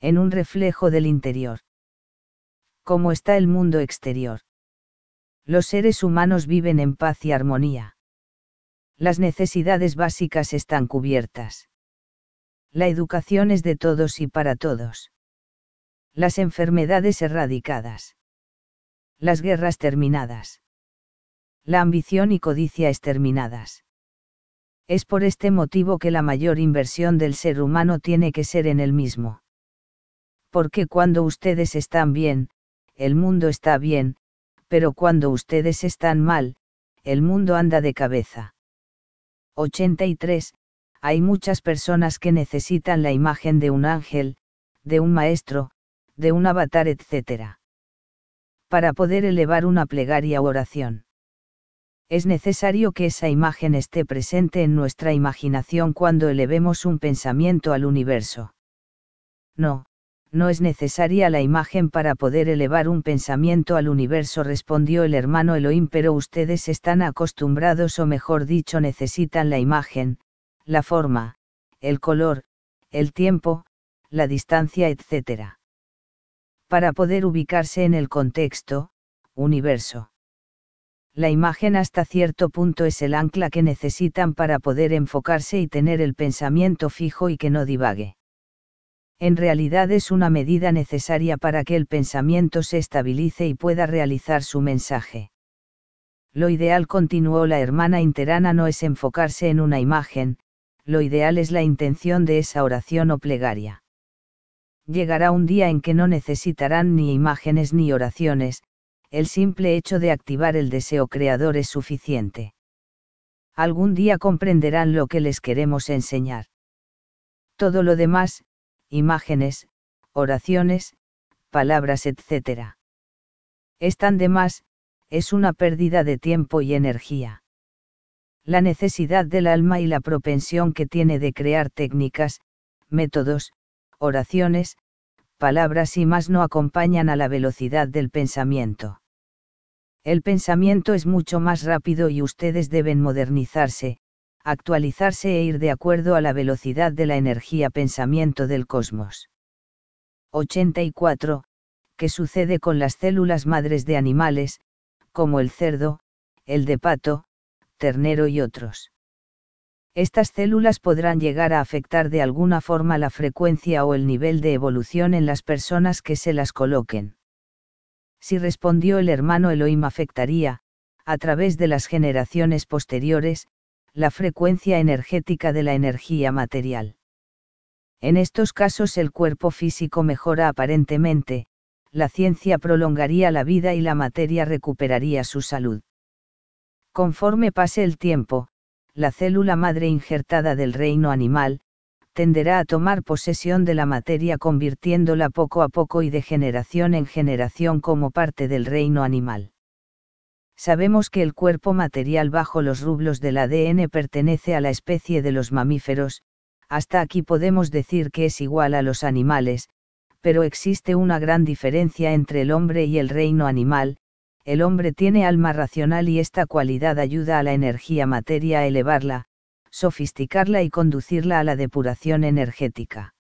en un reflejo del interior. ¿Cómo está el mundo exterior? Los seres humanos viven en paz y armonía. Las necesidades básicas están cubiertas. La educación es de todos y para todos. Las enfermedades erradicadas. Las guerras terminadas. La ambición y codicia exterminadas. Es por este motivo que la mayor inversión del ser humano tiene que ser en él mismo. Porque cuando ustedes están bien, el mundo está bien, pero cuando ustedes están mal, el mundo anda de cabeza. 83. Hay muchas personas que necesitan la imagen de un ángel, de un maestro, de un avatar, etc. para poder elevar una plegaria u oración. Es necesario que esa imagen esté presente en nuestra imaginación cuando elevemos un pensamiento al universo. No, no es necesaria la imagen para poder elevar un pensamiento al universo, respondió el hermano Elohim, pero ustedes están acostumbrados, o mejor dicho, necesitan la imagen, la forma, el color, el tiempo, la distancia, etc. para poder ubicarse en el contexto, universo. La imagen hasta cierto punto es el ancla que necesitan para poder enfocarse y tener el pensamiento fijo y que no divague. En realidad es una medida necesaria para que el pensamiento se estabilice y pueda realizar su mensaje. Lo ideal, continuó la hermana interana, no es enfocarse en una imagen, lo ideal es la intención de esa oración o plegaria. Llegará un día en que no necesitarán ni imágenes ni oraciones, el simple hecho de activar el deseo creador es suficiente. Algún día comprenderán lo que les queremos enseñar. Todo lo demás, imágenes, oraciones, palabras, etc. están de más, es una pérdida de tiempo y energía. La necesidad del alma y la propensión que tiene de crear técnicas, métodos, oraciones, palabras y más no acompañan a la velocidad del pensamiento. El pensamiento es mucho más rápido y ustedes deben modernizarse, actualizarse e ir de acuerdo a la velocidad de la energía pensamiento del cosmos. 84. ¿Qué sucede con las células madres de animales, como el cerdo, el de pato, ternero y otros? Estas células podrán llegar a afectar de alguna forma la frecuencia o el nivel de evolución en las personas que se las coloquen. Sí, respondió el hermano Elohim, afectaría, a través de las generaciones posteriores, la frecuencia energética de la energía material. En estos casos el cuerpo físico mejora aparentemente, la ciencia prolongaría la vida y la materia recuperaría su salud. Conforme pase el tiempo, la célula madre injertada del reino animal, tenderá a tomar posesión de la materia, convirtiéndola poco a poco y de generación en generación como parte del reino animal. Sabemos que el cuerpo material bajo los rublos del ADN pertenece a la especie de los mamíferos, hasta aquí podemos decir que es igual a los animales, pero existe una gran diferencia entre el hombre y el reino animal. El hombre tiene alma racional y esta cualidad ayuda a la energía materia a elevarla, sofisticarla y conducirla a la depuración energética.